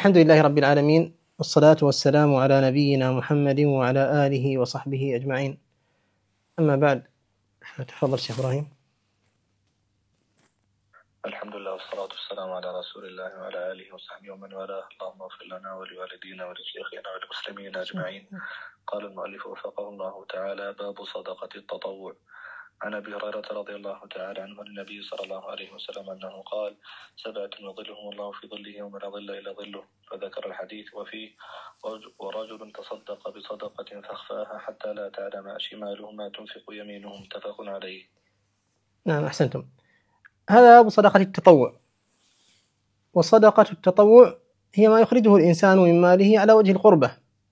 الحمد لله رب العالمين، والصلاة والسلام على نبينا محمد وعلى آله وصحبه أجمعين. أما بعد، تفضل شيخ إبراهيم. الحمد لله والصلاة والسلام على رسول الله وعلى آله وصحبه ومن والاه. اللهم اغفر لنا ولوالدينا ولشيخنا وللمسلمين أجمعين. قال المؤلف وفقه الله تعالى: باب صدقة التطوع. عن أبي هريرة رضي الله تعالى عنه عن النبي صلى الله عليه وسلم أنه قال: 7 يظلهم الله في ظله يوم لا ظل إلا ظله، فذكر الحديث وفيه: ورجل تصدق بصدقة فأخفاها حتى لا تعلم شماله ما تنفق يمينه، متفق عليه. نعم، أحسنتم. هذا أبو صدقة التطوع. وصدقة التطوع هي ما يخرجه الإنسان من ماله على وجه القربة،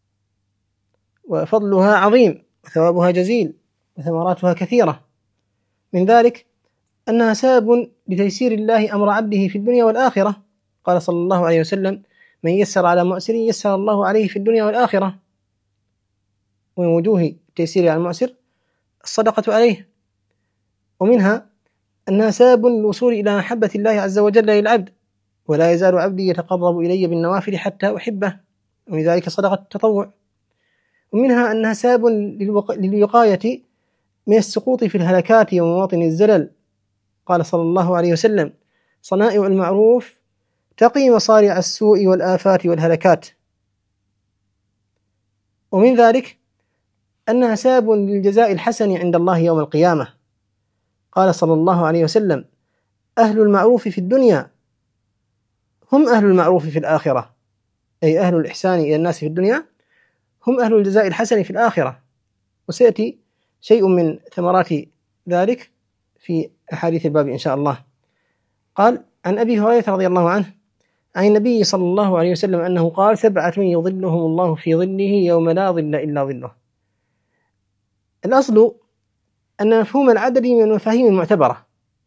وفضلها عظيم وثوابها جزيل وثمراتها كثيرة. من ذلك أنها سبب لتيسير الله أمر عبده في الدنيا والآخرة. قال صلى الله عليه وسلم: من يسر على مؤسر يسر الله عليه في الدنيا والآخرة. ومن وجوه التيسير على المؤسر الصدقة عليه. ومنها أنها سبب للوصول إلى محبة الله عز وجل للعبد: ولا يزال عبدي يتقرب إلي بالنوافل حتى أحبه. ومن ذلك صدقة التطوع. ومنها أنها سبب للوقاية من السقوط في الهلكات ومواطن الزلل. قال صلى الله عليه وسلم: صنائع المعروف تقي مصارع السوء والآفات والهلكات. ومن ذلك أنها سبب للجزاء الحسن عند الله يوم القيامة. قال صلى الله عليه وسلم: أهل المعروف في الدنيا هم أهل المعروف في الآخرة، أي أهل الإحسان إلى الناس في الدنيا هم أهل الجزاء الحسن في الآخرة. وسيأتي شيء من ثمرات ذلك في أحاديث الباب إن شاء الله. قال عن أبي هريرة رضي الله عنه عن النبي صلى الله عليه وسلم أنه قال: 7 يظلهم الله في ظله يوم لا ظل إلا ظله. الأصل أن مفهوم العدد من المفاهيم المعتبرة،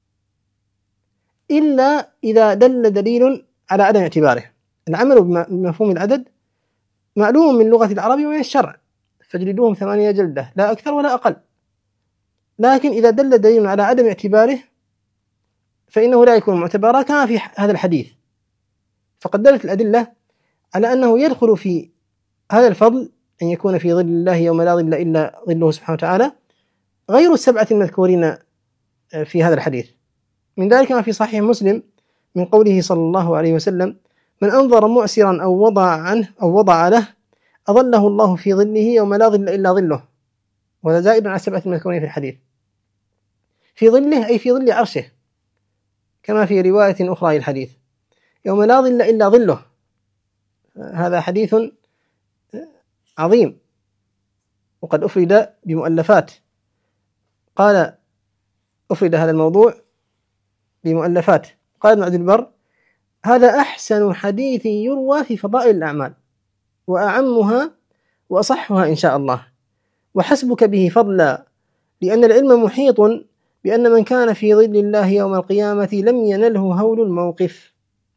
إلا إذا دل دليل على عدم اعتباره. العمل بمفهوم العدد معلوم من لغة العرب ومن الشرع: فاجلدوهم 8 جلدة، لا أكثر ولا أقل. لكن إذا دل دليل على عدم اعتباره فإنه لا يكون معتبرا، كما في هذا الحديث. فقد دلت الأدلة على أنه يدخل في هذا الفضل أن يكون في ظل الله يوم لا ظل إلا ظله سبحانه وتعالى غير 7 المذكورين في هذا الحديث. من ذلك ما في صحيح مسلم من قوله صلى الله عليه وسلم: من أنظر مؤسرا أو وضع له أظله الله في ظله يوم لا ظل إلا ظله. وهذا زائد على 7 المذكورين في الحديث. في ظله أي في ظل عرشه، كما في رواية أخرى للحديث: يوم لا ظل إلا ظله. هذا حديث عظيم، وقد أفرد بمؤلفات. قال أفرد هذا الموضوع بمؤلفات. قال ابن عبد البر: هذا أحسن حديث يروى في فضائل الأعمال، وأعمها وأصحها إن شاء الله، وحسبك به فضلا، لأن العلم محيط بأن من كان في ظل الله يوم القيامة لم ينله هول الموقف.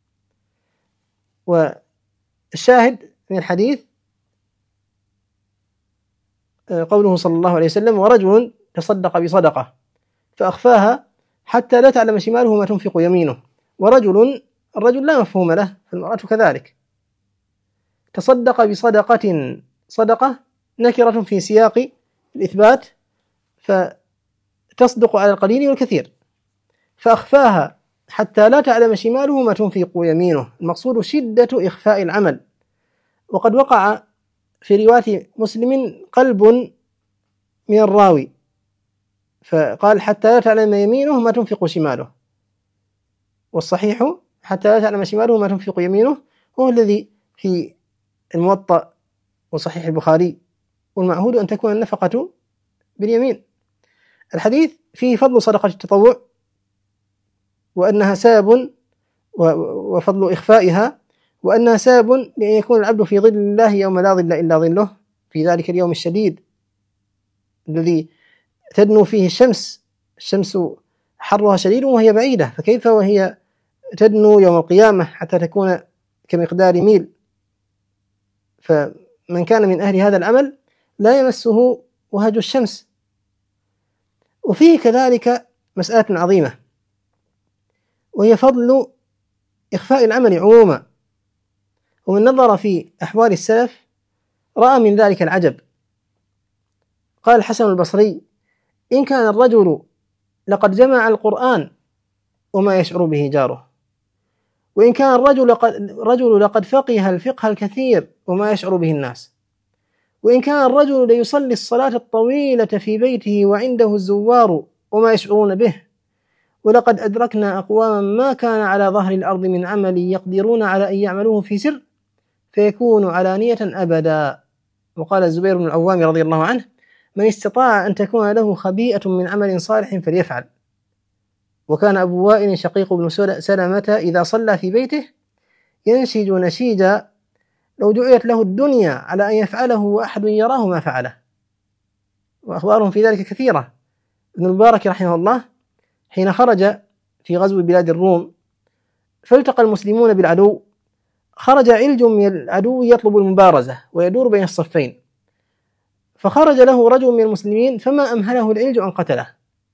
والشاهد من الحديث قوله صلى الله عليه وسلم: ورجل تصدق بصدقة فأخفاها حتى لا تعلم شماله ما تنفق يمينه. الرجل لا مفهوم له، فالمرأة كذلك. تصدق بصدقة، صدقة نكرة في سياق الإثبات، فتصدق على القليل والكثير. فأخفاها حتى لا تعلم شماله ما تنفق يمينه، المقصود شدة إخفاء العمل. وقد وقع في رواية مسلم قلب من الراوي، فقال: حتى لا تعلم يمينه ما تنفق شماله. والصحيح حتى لا تعلم شماله ما تنفق يمينه هو الذي في الموطأ وصحيح البخاري، والمعهود أن تكون النفقة باليمين. الحديث فيه فضل صدقة التطوع، وأنها سبب وفضل إخفائها، وأنها سبب لأن يكون العبد في ظل الله يوم لا ظل إلا ظله، في ذلك اليوم الشديد الذي تدنو فيه الشمس حرها شديد وهي بعيدة، فكيف وهي تدنو يوم القيامة حتى تكون كمقدار ميل. فمن كان من أهل هذا العمل لا يمسه وهج الشمس. وفيه كذلك مسألة عظيمة، وهي فضل إخفاء العمل عموما، ومن نظر في أحوال السلف رأى من ذلك العجب. قال الحسن البصري: إن كان الرجل لقد جمع القرآن وما يشعر به جاره، وإن كان الرجل لقد فقه الفقه الكثير وما يشعر به الناس، وإن كان الرجل ليصلي الصلاة الطويلة في بيته وعنده الزوار وما يشعرون به، ولقد أدركنا أقواما ما كان على ظهر الأرض من عمل يقدرون على أن يعملوه في سر فيكون علانية أبدا. وقال الزبير بن العوام رضي الله عنه: من استطاع أن تكون له خبيئة من عمل صالح فليفعل. وكان أبو وائل شقيق بن سلمة إذا صلى في بيته ينشج نشيجا لو جعلت له الدنيا على أن يفعله وأحد يراه ما فعله. وأخبارهم في ذلك كثيرة. ابن المبارك رحمه الله حين خرج في غزو بلاد الروم فالتقى المسلمون بالعدو، خرج علج من العدو يطلب المبارزة ويدور بين الصفين، فخرج له رجل من المسلمين فما أمهله العلج أن قتله،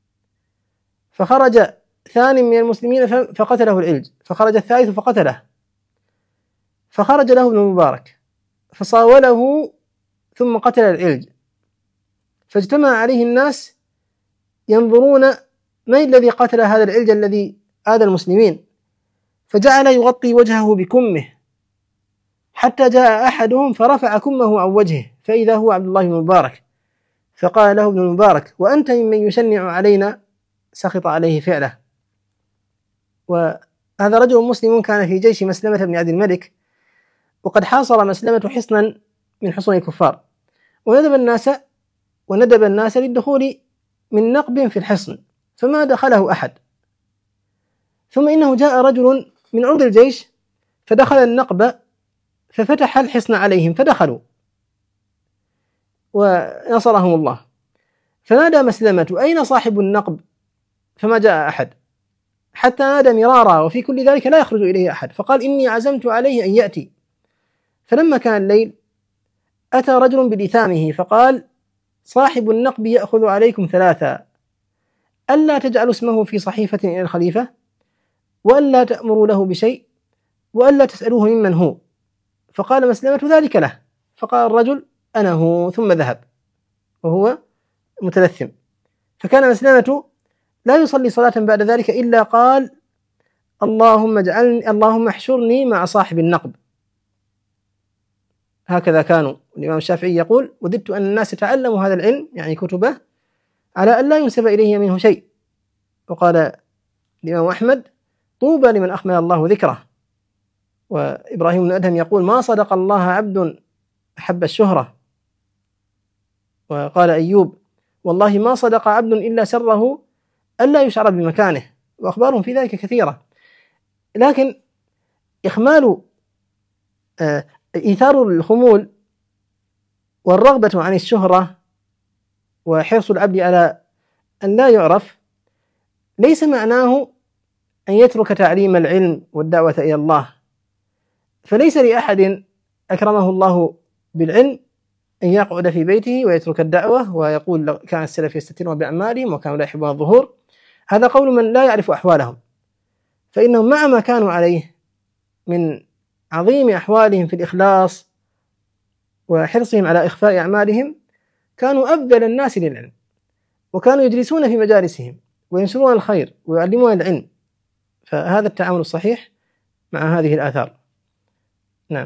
فخرج ثاني من المسلمين فقتله العلج، فخرج الثالث فقتله، فخرج له ابن المبارك فصاوله ثم قتل العلج، فاجتمع عليه الناس ينظرون من الذي قتل هذا العلج الذي آذى المسلمين، فجعل يغطي وجهه بكمه حتى جاء أحدهم فرفع كمه عن وجهه فإذا هو عبد الله بن المبارك، فقال له ابن المبارك: وأنت ممن يشنع علينا؟ سخط عليه فعله. وهذا رجل مسلم كان في جيش مسلمة بن عبد الملك، وقد حاصر مسلمة حصنا من حصون الكفار، وندب الناس للدخول من نقب في الحصن فما دخله أحد، ثم إنه جاء رجل من عرض الجيش فدخل النقب ففتح الحصن عليهم فدخلوا ونصرهم الله، فنادى مسلمة: أين صاحب النقب؟ فما جاء أحد، حتى نادى مرارا وفي كل ذلك لا يخرج إليه أحد، فقال: إني عزمت عليه أن يأتي. فلما كان الليل أتى رجل بلثامه فقال: صاحب النقب يأخذ عليكم ثلاثا: ألا تجعلوا اسمه في صحيفة إلى الخليفة، وألا تأمروا له بشيء، وألا تسألوه ممن هو. فقال مسلمة ذلك له، فقال الرجل: أنا هو، ثم ذهب وهو متلثم. فكان مسلمة لا يصلي صلاة بعد ذلك إلا قال: اللهم احشرني مع صاحب النقب. هكذا كانوا. الإمام الشافعي يقول: وددت أن الناس تعلموا هذا العلم، يعني كتبه، على أن لا ينسب إليه منه شيء. وقال الإمام أحمد: طوبى لمن أخمل الله ذكره. وإبراهيم بن أدهم يقول: ما صدق الله عبد أحب الشهرة. وقال أيوب: والله ما صدق عبد إلا سره ألا يشعر بمكانه. وأخبارهم في ذلك كثيرة. لكن إخمال إيثار الخمول والرغبة عن الشهرة وحرص العبد على أن لا يعرف ليس معناه أن يترك تعليم العلم والدعوة إلى الله، فليس لأحد أكرمه الله بالعلم أن يقعد في بيته ويترك الدعوة ويقول كان السلف يستترون بأعمالهم وكانوا لا يحبون الظهور. هذا قول من لا يعرف أحوالهم، فإنهم مع ما كانوا عليه من عظيم أحوالهم في الإخلاص وحرصهم على إخفاء أعمالهم كانوا أبذل الناس للعلم، وكانوا يجلسون في مجالسهم وينشرون الخير ويعلمون العلم. فهذا التعامل الصحيح مع هذه الآثار. نعم.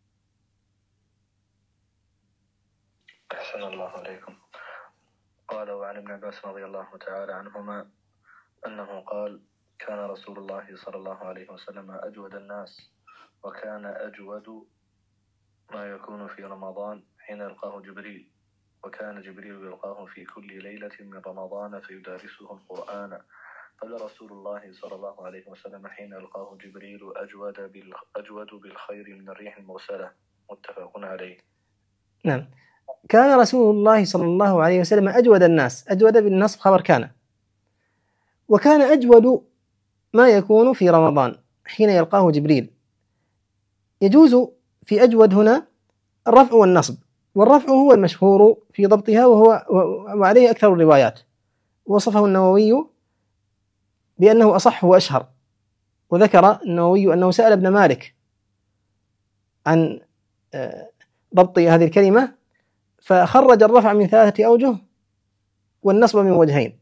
أحسن الله عليكم. قال: وعن ابن عباس رضي الله تعالى عنهما أنه قال: كان رسول الله صلى الله عليه وسلم أجود الناس، وكان أجود ما يكون في رمضان حين يلقاه جبريل، وكان جبريل يلقاه في كل ليلة من رمضان فيدارسه القرآن، فلرسول الله صلى الله عليه وسلم حين يلقاه جبريل أجود بالخير من الريح المرسلة. متفق عليه. نعم. كان رسول الله صلى الله عليه وسلم أجود الناس، أجود بالنصب خبر كان، وكان أجود ما يكون في رمضان حين يلقاه جبريل. يجوز في أجود هنا الرفع والنصب، والرفع هو المشهور في ضبطها وعليه أكثر الروايات. وصفه النووي بأنه أصح وأشهر، وذكر النووي أنه سأل ابن مالك عن ضبط هذه الكلمة، فخرج الرفع من 3 أوجه والنصب من وجهين.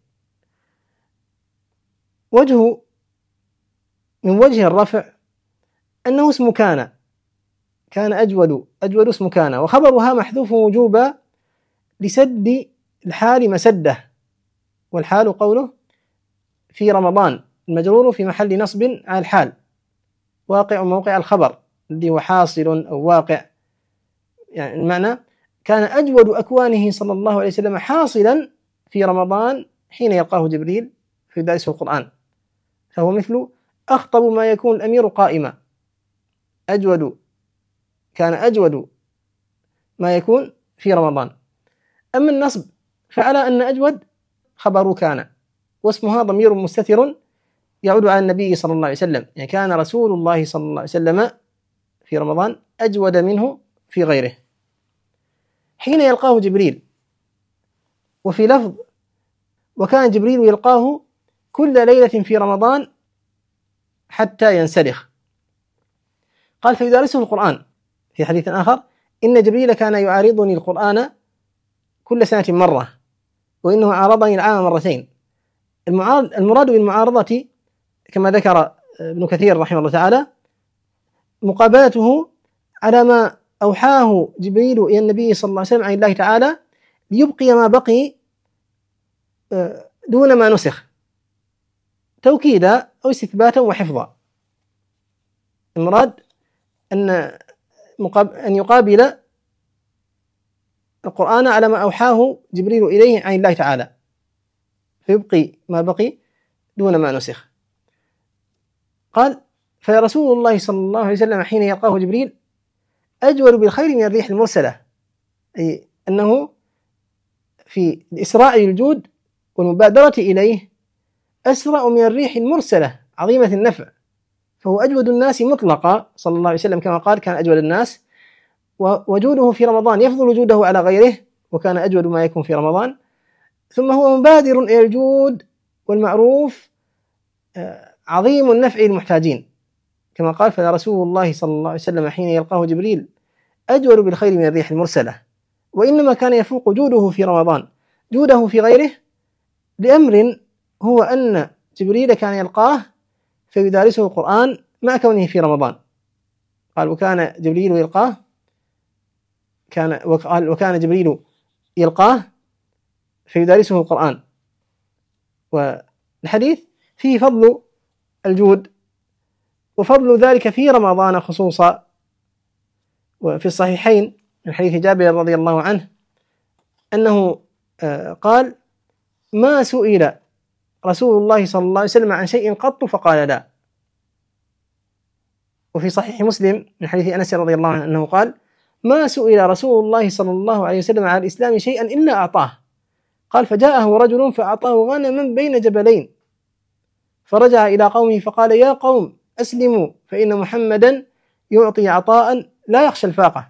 من وجه الرفع أنه اسم كان أجود اسم كان، وخبرها محذوف وجوبا لسد الحال مسده، والحال قوله في رمضان، المجرور في محل نصب على الحال، واقع موقع الخبر الذي هو حاصل أو واقع. يعني المعنى كان أجود أكوانه صلى الله عليه وسلم حاصلا في رمضان حين يلقاه جبريل فيدرسه القرآن، فهو مثل أخطب ما يكون الأمير قائما، كان أجود ما يكون في رمضان. أما النصب فعلى أن أجود خبر كان، واسمها ضمير مستتر يعود على النبي صلى الله عليه وسلم، يعني كان رسول الله صلى الله عليه وسلم في رمضان أجود منه في غيره حين يلقاه جبريل. وفي لفظ وكان جبريل يلقاه كل ليلة في رمضان حتى ينسلخ. قال فيدارسه القرآن. في حديث آخر إن جبريل كان يعارضني القرآن كل سنة مرة، وإنه عارضني العام مرتين. المراد بالمعارضة كما ذكر ابن كثير رحمه الله تعالى مقابلته على ما أوحاه جبريل إلى النبي صلى الله عليه وسلم عن الله تعالى ليبقي ما بقي دون ما نسخ، توكيدا أو استثباتا وحفظا. المراد أن يقابل القرآن على ما أوحاه جبريل إليه عن الله تعالى، فيبقي ما بقي دون ما نسخ. قال فرسول الله صلى الله عليه وسلم حين يلقاه جبريل أجود بالخير من الريح المرسلة، أي أنه في الإسراء للجود والمبادرة إليه أسرع من الريح المرسلة عظيمة النفع، فهو أجود الناس مطلقا صلى الله عليه وسلم، كما قال كان أجود الناس، وجوده في رمضان يفضل وجوده على غيره، وكان أجود ما يكون في رمضان. ثم هو مبادر إلى الجود والمعروف عظيم النفع للمحتاجين، كما قال فرسول الله صلى الله عليه وسلم حين يلقاه جبريل أجود بالخير من الريح المرسلة. وإنما كان يفوق جوده في رمضان جوده في غيره لأمر هو أن جبريل كان يلقاه فيدارسه القرآن مع كونه في رمضان. قال وكان جبريل يلقاه وكان جبريل يلقاه فيدارسه القرآن. والحديث فيه فضل الجود وفضل ذلك في رمضان خصوصا. وفي الصحيحين من حديث جابر رضي الله عنه أنه قال ما سئل رسول الله صلى الله عليه وسلم عن شيء قط فقال لا. وفي صحيح مسلم من حديث أنس رضي الله عنه أنه قال ما سئل رسول الله صلى الله عليه وسلم عن الإسلام شيئا إلا أعطاه. قال فجاءه رجل فأعطاه غنما بين جبلين، فرجع إلى قومه فقال يا قوم أسلموا فإن محمدا يعطي عطاء لا يخشى الفاقة.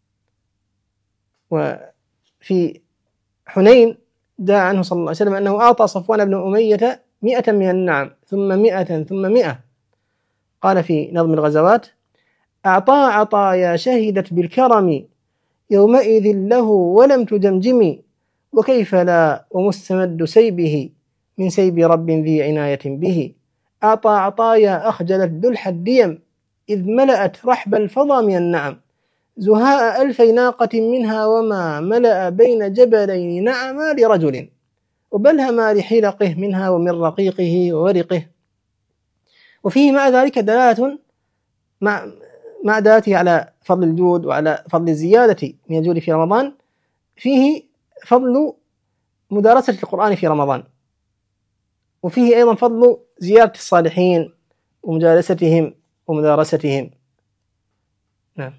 وفي حنين جاء عنه صلى الله عليه وسلم أنه أعطى صفوان بن أمية 100 من النعم ثم 100 ثم 100. قال في نظم الغزوات أعطى عطايا شهدت بالكرم يومئذ له ولم تجمجم، وكيف لا ومستمد سيبه من سيب رب ذي عناية به. أعطى عطايا أخجلت دلح الديم إذ ملأت رحب الفضا من النعم، زهاء 1000 ناقة منها وما ملأ بين جبلين نعما لرجل، وبلهما لحلقه منها ومن رقيقه وورقه. وفيه مع ذلك دلالة مع دلالته على فضل الجود وعلى فضل الزيادة من الجود في رمضان، فيه فضل مدارسة القرآن في رمضان، وفيه أيضا فضل زيارة الصالحين ومجالستهم ومدارستهم. نعم.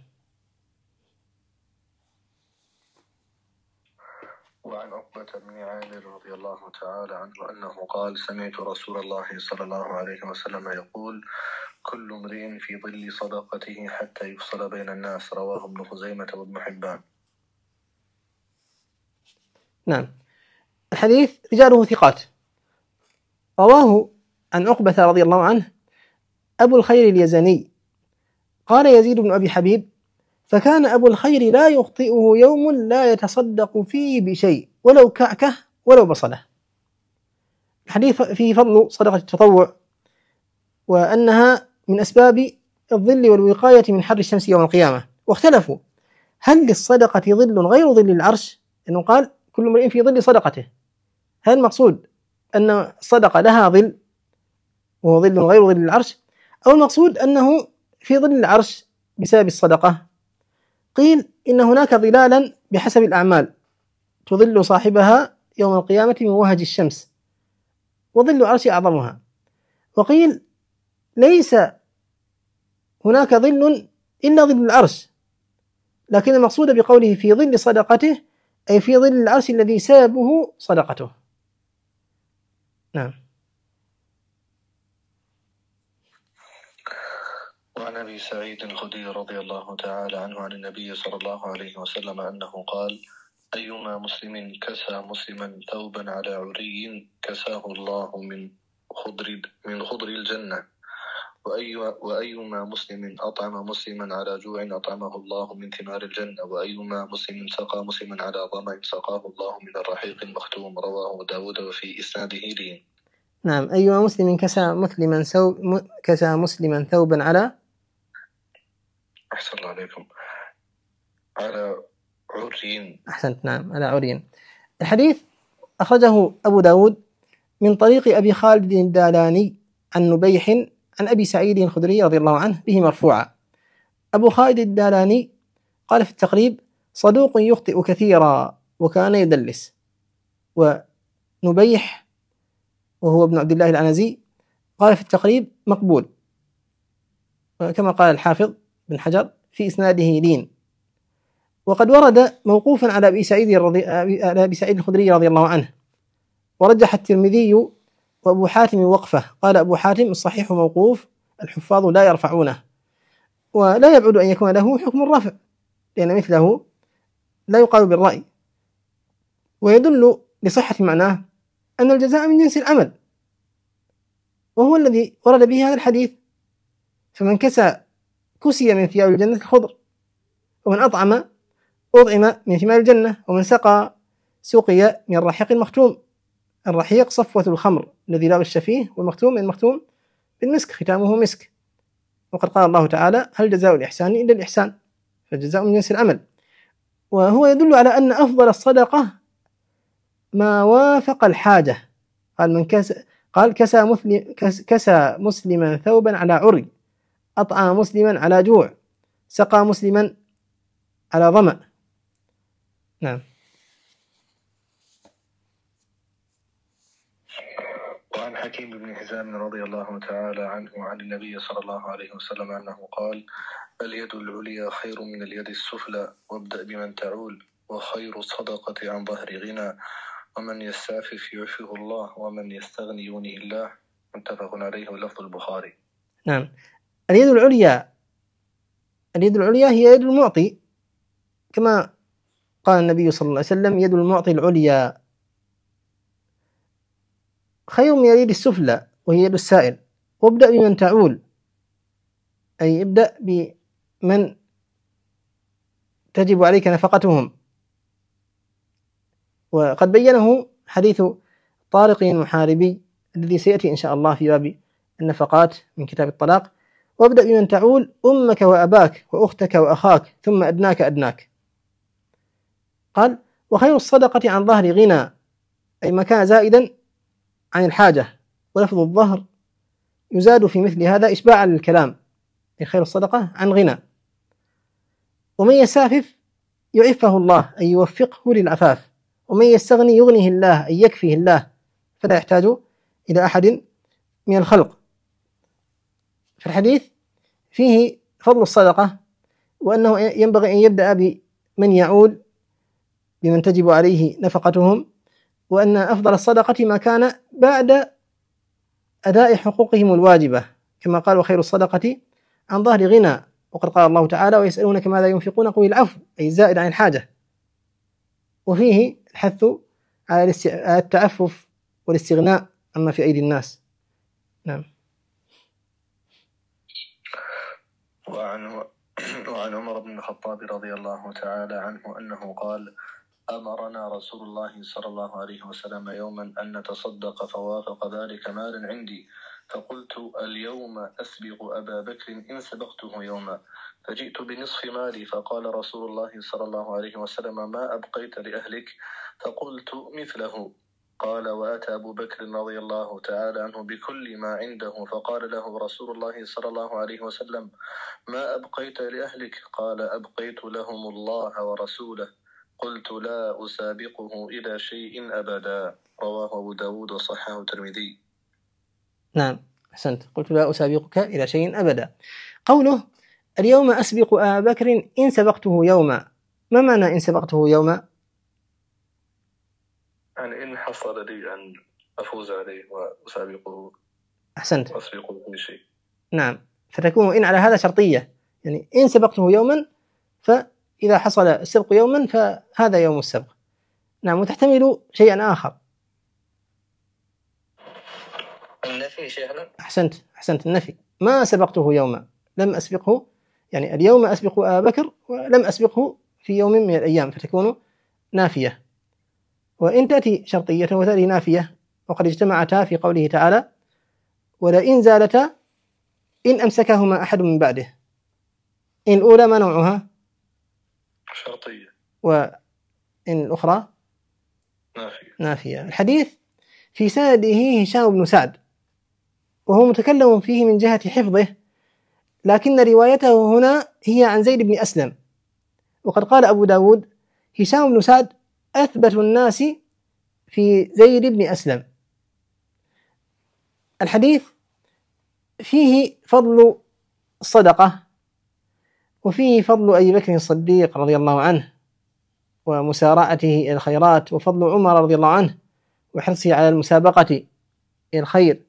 وعن عقبة بن عامر رضي الله تعالى عنه أنه قال سمعت رسول الله صلى الله عليه وسلم يقول كل امرئ في ظل صدقته حتى يفصل بين الناس. رواه ابن خزيمة وابن حبان. نعم. الحديث رجاله ثقات. رواه عن عقبة رضي الله عنه أبو الخير اليزني قال يزيد بن أبي حبيب فكان أبو الخير لا يخطئه يوم لا يتصدق فيه بشيء ولو كعكة ولو بصلة. الحديث فيه فضل صدقة التطوع، وأنها من أسباب الظل والوقاية من حر الشمس يوم القيامة. واختلفوا هل للصدقة ظل غير ظل العرش؟ لأنه قال كل امرئ في ظل صدقته، هل المقصود أن الصدقة لها ظل وهو ظل غير ظل العرش، أو المقصود أنه في ظل العرش بسبب الصدقة؟ قيل إن هناك ظلالا بحسب الأعمال تظل صاحبها يوم القيامة من وهج الشمس، وظل العرش أعظمها. وقيل ليس هناك ظل إلا ظل العرش، لكن المقصود بقوله في ظل صدقته أي في ظل العرش الذي سببه صدقته. نعم. وعن أبي سعيد الخدري رضي الله تعالى عنه عن النبي صلى الله عليه وسلم أنه قال: أيما مسلم كسى مسلما ثوبا على عري كساه الله من خضر الجنة، وأيما مسلم أطعم مسلما على جوع أطعمه الله من ثمار الجنة، وأيما مسلم سقى مسلما على ظمأ سقاه الله من الرحيق المختوم. رواه داود وفي إسناده لين. نعم. أيما مسلم كسى مسلما ثوبا على، أحسن الله عليكم، على عري. أحسنت، نعم، على عري. الحديث أخرجه أبو داود من طريق أبي خالد الدالاني عن نبيح عن أبي سعيد الخدري رضي الله عنه به مرفوعا. أبو خالد الدالاني قال في التقريب: صدوق يخطئ كثيرا وكان يدلس. ونبيح وهو ابن عبد الله العنزي قال في التقريب: مقبول، كما قال الحافظ بن حجر في إسناده لين. وقد ورد موقوفا على أبي سعيد الخدري رضي الله عنه، ورجح الترمذي وأبو حاتم وقفه. قال أبو حاتم: الصحيح موقوف، الحفاظ لا يرفعونه، ولا يبعد أن يكون له حكم الرفع، لأن مثله لا يقال بالرأي. ويدل لصحة معناه أن الجزاء من جنس العمل، وهو الذي ورد به هذا الحديث. فمن كسي من ثياب الجنة الخضر، ومن أطعم من ثمار الجنة، ومن سقي من الرحيق المختوم. الرحيق صفوة الخمر الذي لا غش فيه، والمختوم المختوم بالمسك ختامه مسك. وقد قال الله تعالى: هل جزاء الإحسان إلا الإحسان، فالجزاء من جنس العمل. وهو يدل على أن أفضل الصدقة ما وافق الحاجة. قال كسى مسلما ثوبا على عري، أطعم مسلما على جوع، سقى مسلما على ظمأ. نعم. وعن حكيم بن حزام رضي الله تعالى عنه عن النبي صلى الله عليه وسلم أنه قال: اليد العليا خير من اليد السفلى، وابدأ بمن تعول، وخير الصدقة عن ظهر غنى، ومن يستعفف يعفه الله، ومن يستغني يغنيه الله. متفق عليه ولفظ البخاري. نعم. اليد العليا هي يد المعطي، كما قال النبي صلى الله عليه وسلم: يد المعطي العليا خير من اليد السفلى وهي يد السائل. وابدأ بمن تعول، أي ابدأ بمن تجب عليك نفقتهم. وقد بينه حديث طارق المحاربي الذي سيأتي إن شاء الله في باب النفقات من كتاب الطلاق: وابدأ بمن تعول أمك وأباك وأختك وأخاك ثم أدناك. قال: وخير الصدقة عن ظهر غنى، أي ما كان زائدا عن الحاجة. ولفظ الظهر يزاد في مثل هذا إشباعا للكلام، أي خير الصدقة عن غنى. ومن يستعفف يعفه الله، أي يوفقه للعفاف. ومن يستغني يغنيه الله، أي يكفيه الله فلا يحتاج إلى أحد من الخلق. في الحديث فيه فضل الصدقة، وأنه ينبغي أن يبدأ بمن يعول بمن تجب عليه نفقتهم، وأن أفضل الصدقة ما كان بعد أداء حقوقهم الواجبة، كما قال: وخير الصدقة عن ظهر غنى. وقد قال الله تعالى: ويسألونك ماذا ينفقون قل العفو، أي الزائد عن الحاجة. وفيه الحث على التعفف والاستغناء عما في أيدي الناس. نعم. وعن عن عمر بن الخطاب رضي الله تعالى عنه أنه قال: أمرنا رسول الله صلى الله عليه وسلم يوما أن نتصدق فوافق ذلك مال عندي، فقلت: اليوم أسبق أبا بكر إن سبقته يوما، فجئت بنصف مالي، فقال رسول الله صلى الله عليه وسلم: ما أبقيت لأهلك؟ فقلت مثله. قال: وأتى أبو بكر رضي الله تعالى عنه بكل ما عنده، فقال له رسول الله صلى الله عليه وسلم: ما أبقيت لأهلك؟ قال: أبقيت لهم الله ورسوله. قلت: لا أسابقه إلى شيء أبدا. رواه أبو داود وصححه الترمذي. نعم أحسنت. قلت: لا أسابقك إلى شيء أبدا. قوله: اليوم أسبق أبا بكر إن سبقته يوما، ما معنى إن سبقته يوما؟ يعني إن حصل لي أن أفوز عليه وأسابقه. أحسنت. وأسبقه كل شيء. نعم، فتكون إن على هذا شرطية، يعني إن سبقته يوما، فإذا حصل السبق يوما فهذا يوم السبق. نعم، وتحتمل شيئا آخر. النفي شيئا. أحسنت النفي. ما سبقته يوما، لم أسبقه، يعني اليوم أسبق أبا بكر ولم أسبقه في يوم من الأيام، فتكون نافية. وإن تأتي شرطية وتأتي نافية، وقد اجتمعتا في قوله تعالى: ولئن زالتا إن أمسكهما أحد من بعده. إن الأولى ما نوعها؟ شرطية. وإن الأخرى نافية. الحديث في سنده هشام بن سعد، وهو متكلم فيه من جهة حفظه، لكن روايته هنا هي عن زيد بن أسلم. وقد قال أبو داود: هشام بن سعد أثبت الناس في زيد بن أسلم. الحديث فيه فضل الصدقة، وفيه فضل أبي بكر الصديق رضي الله عنه ومسارعته إلى الخيرات، وفضل عمر رضي الله عنه وحرصه على المسابقة إلى الخير،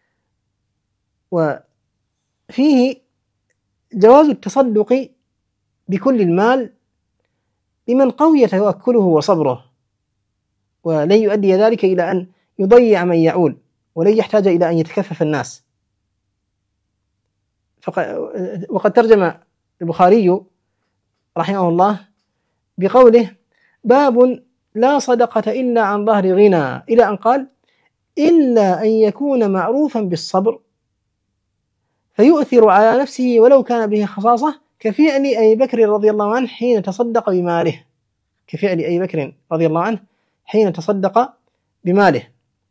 وفيه جواز التصدق بكل المال لمن قوي توكله وصبره، ولن يؤدي ذلك إلى أن يضيع من يعول، ولن يحتاج إلى أن يتكفف الناس. وقد ترجم البخاري رحمه الله بقوله: باب لا صدقة إلا عن ظهر غنى، إلى أن قال: إلا أن يكون معروفا بالصبر فيؤثر على نفسه ولو كان به خصاصة، كفعل أبي بكر رضي الله عنه حين تصدق بماله. كفعل أبي بكر رضي الله عنه حين تصدق بماله.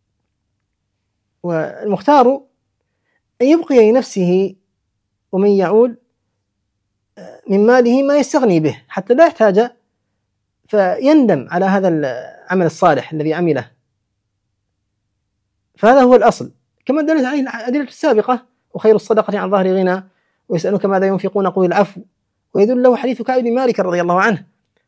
والمختار أن يبقي لنفسه ومن يعول من ماله ما يستغني به، حتى لا يحتاج فيندم على هذا العمل الصالح الذي عمله. فهذا هو الأصل، كما دلت عليه الأدلة السابقة: وخير الصدقة عن ظهر غنى، ويسألونك ماذا ينفقون قل العفو. ويدل له حديث كعب بن مالك رضي الله عنه،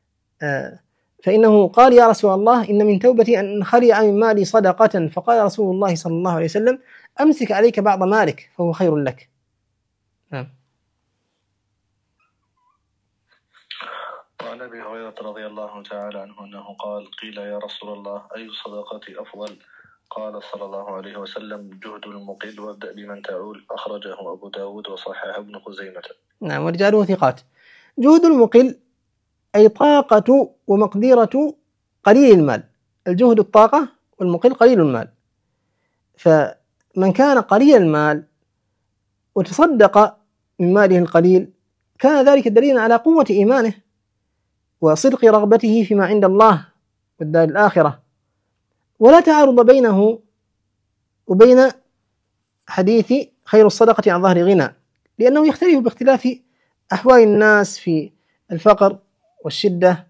فإنه قال: يا رسول الله، إن من توبتي أن خلع من مالي صدقة. فقال رسول الله صلى الله عليه وسلم: أمسك عليك بعض مالك فهو خير لك. وعن أبي هريرة رضي الله تعالى عنه أنه قال: قيل يا رسول الله، أي الصدقة أفضل؟ قال صلى الله عليه وسلم: جهد المقل وابدأ بمن تعول. أخرجه أبو داود وصححه ابن خزيمة. نعم، ورجاله ثقات. جهد المقل أي طاقة ومقدرة قليل المال. الجهد الطاقة، والمقل قليل المال. فمن كان قليل المال وتصدق من ماله القليل، كان ذلك دليلا على قوة إيمانه وصدق رغبته فيما عند الله والدار الآخرة. ولا تعارض بينه وبين حديث خير الصدقة عن ظهر غنى، لأنه يختلف باختلاف أحوال الناس في الفقر والشدة،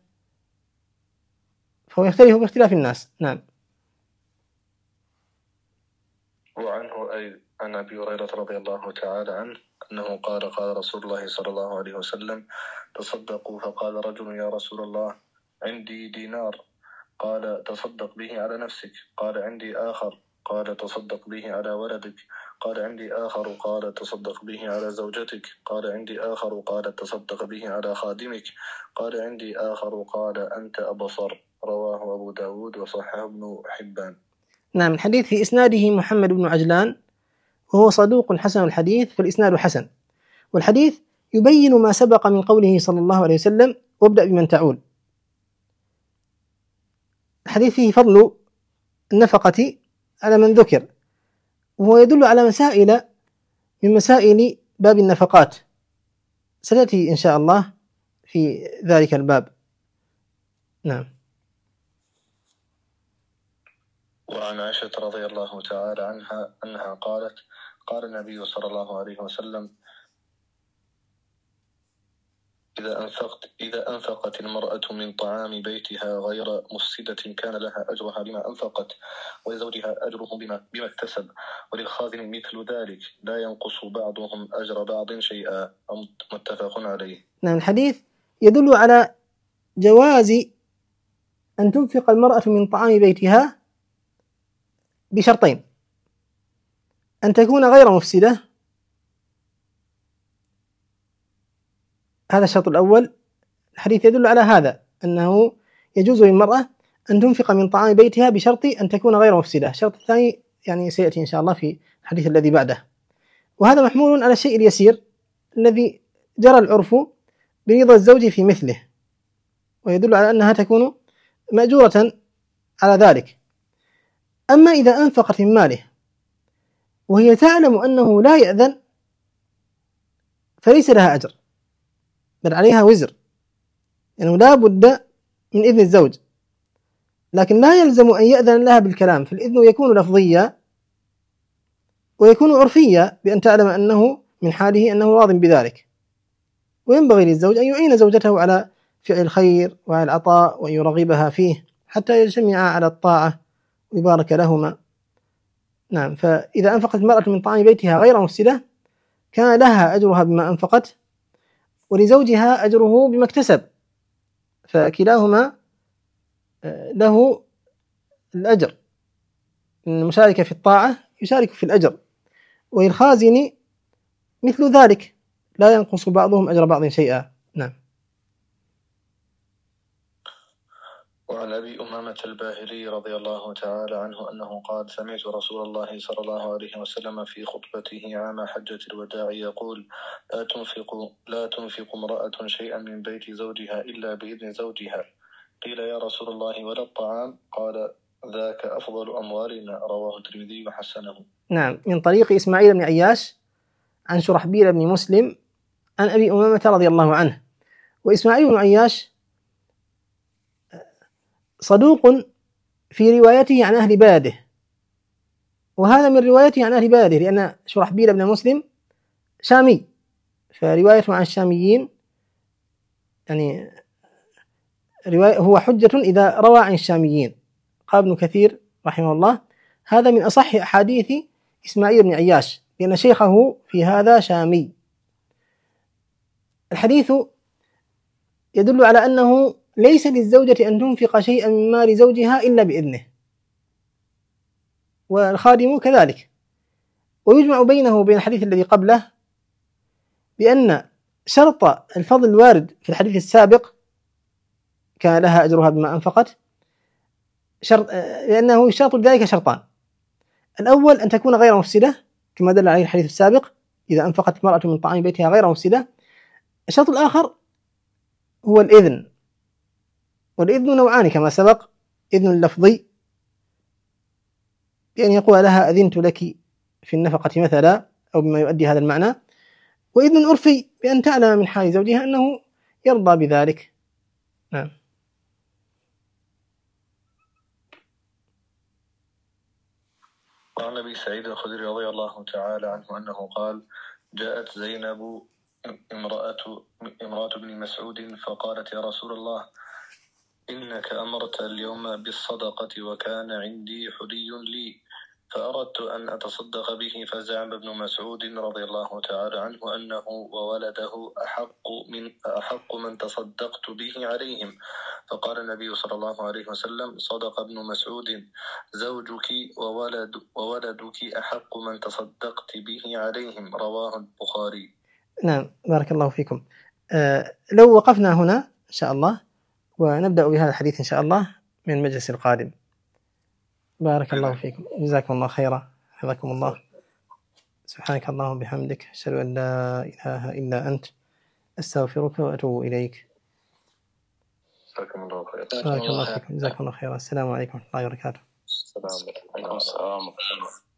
فهو يختلف باختلاف الناس. نعم. وعنه أي عن أبي هريرة رضي الله تعالى عنه أنه قال: قال رسول الله صلى الله عليه وسلم: تصدقوا. فقال رجل: يا رسول الله، عندي دينار. قال: تصدق به على نفسك. قال: عندي آخر. قال: تصدق به على ولدك. قال: عندي آخر. قال: تصدق به على زوجتك. قال: عندي آخر. قال: تصدق به على خادمك. قال: عندي آخر. قال: أنت أبصر. رواه أبو داود وصححه ابن حبان. نعم. الحديث في إسناده محمد بن عجلان، وهو صدوق حسن الحديث، فالإسناد حسن. والحديث يبين ما سبق من قوله صلى الله عليه وسلم: وابدأ بمن تعول. الحديث فيه فضل النفقة على من ذكر، وهو يدل على مسائل من مسائل باب النفقات، سنأتي إن شاء الله في ذلك الباب. نعم. وعن عائشة رضي الله تعالى عنها أنها قالت: قال النبي صلى الله عليه وسلم: إذا أنفقت المرأة من طعام بيتها غير مفسدة كان لها أجرها بما أنفقت، ولزوجها أجره بما اكتسب، وللخازن مثل ذلك، لا ينقص بعضهم أجر بعض شيئا. متفق عليه. نعم. الحديث يدل على جواز أن تنفق المرأة من طعام بيتها بشرطين: أن تكون غير مفسدة، هذا الشرط الأول. الحديث يدل على هذا، أنه يجوز للمرأة أن تنفق من طعام بيتها بشرط أن تكون غير مفسدة. الشرط الثاني يعني سيأتي إن شاء الله في الحديث الذي بعده. وهذا محمول على الشيء اليسير الذي جرى العرف برضا الزوج في مثله، ويدل على أنها تكون مأجورة على ذلك. أما إذا أنفقت من ماله وهي تعلم أنه لا يأذن فليس لها أجر، بل عليها وزر، يعني لا بد من إذن الزوج، لكن لا يلزم أن يأذن لها بالكلام، فالإذن يكون لفظيا ويكون عرفيا بأن تعلم أنه من حاله أنه راض بذلك. وينبغي للزوج أن يعين زوجته على فعل الخير وعلى العطاء وأن يرغبها فيه حتى يجتمعا على الطاعة ويبارك لهما. نعم. فإذا أنفقت المرأة من طعام بيتها غير مفسدة كان لها أجرها بما أنفقت، ولزوجها أجره بما اكتسب، فكلاهما له الأجر. المشاركة في الطاعة يشارك في الأجر، وللخازن مثل ذلك، لا ينقص بعضهم أجر بعض شيئا. نعم. وعن أبي أمامة الباهلي رضي الله تعالى عنه أنه قال: سمعت رسول الله صلى الله عليه وسلم في خطبته عام حجة الوداع يقول: لا تنفق امرأة شيئا من بيت زوجها إلا بإذن زوجها. قيل: يا رسول الله ولا الطعام؟ قال: ذاك أفضل أموالنا. رواه الترمذي وحسنه. نعم. من طريق إسماعيل بن عياش عن شرحبيل بن مسلم عن أبي أمامة رضي الله عنه. وإسماعيل بن عياش صدوق في روايته عن أهل بلده، وهذا من روايته عن أهل بلده لأن شرحبيل بن مسلم شامي، فروايته عن الشاميين يعني رواية هو حجة إذا روى عن الشاميين. قال ابن كثير رحمه الله: هذا من أصح أحاديث إسماعيل بن عياش لأن شيخه في هذا شامي. الحديث يدل على أنه ليس للزوجة أن تنفق شيئا من مال زوجها إلا بإذنه، والخادم كذلك. ويجمع بينه وبين الحديث الذي قبله بأن شرط الفضل الوارد في الحديث السابق كان لها أجرها بما أنفقت، لأنه يشترط ذلك شرطان: الأول أن تكون غير مفسدة كما دل عليه الحديث السابق: إذا أنفقت المرأة من طعام بيتها غير مفسدة. الشرط الآخر هو الإذن، والإذن نوعان كما سبق: إذن لفظي بأن يقول لها أذنت لك في النفقة مثلا أو بما يؤدي هذا المعنى، وإذن عرفي بأن تعلم من حال زوجها أنه يرضى بذلك. نعم. وعن أبي سعيد الخدري رضي الله تعالى عنه أنه قال: جاءت زينب امرأة ابن مسعود فقالت: يا رسول الله، إنك أمرت اليوم بالصدقة وكان عندي حلي لي، فأردت أن أتصدق به، فزعم ابن مسعود رضي الله تعالى عنه أنه وولده أحق من تصدقت به عليهم. فقال النبي صلى الله عليه وسلم: صدق ابن مسعود، زوجك وولدك أحق من تصدقت به عليهم. رواه البخاري. نعم. بارك الله فيكم. لو وقفنا هنا إن شاء الله ونبدأ بهذا الحديث إن شاء الله من المجلس القادم. بارك الله فيكم، جزاكم الله خيرا، حفظكم الله. سبحانك اللهم وبحمدك، أشهد أن لا إله إلا أنت، أستغفرك وأتوب إليك. جزاكم الله خير. بارك الله فيكم، جزاكم الله خيرا. السلام عليكم ورحمة الله وبركاته. السلام عليكم.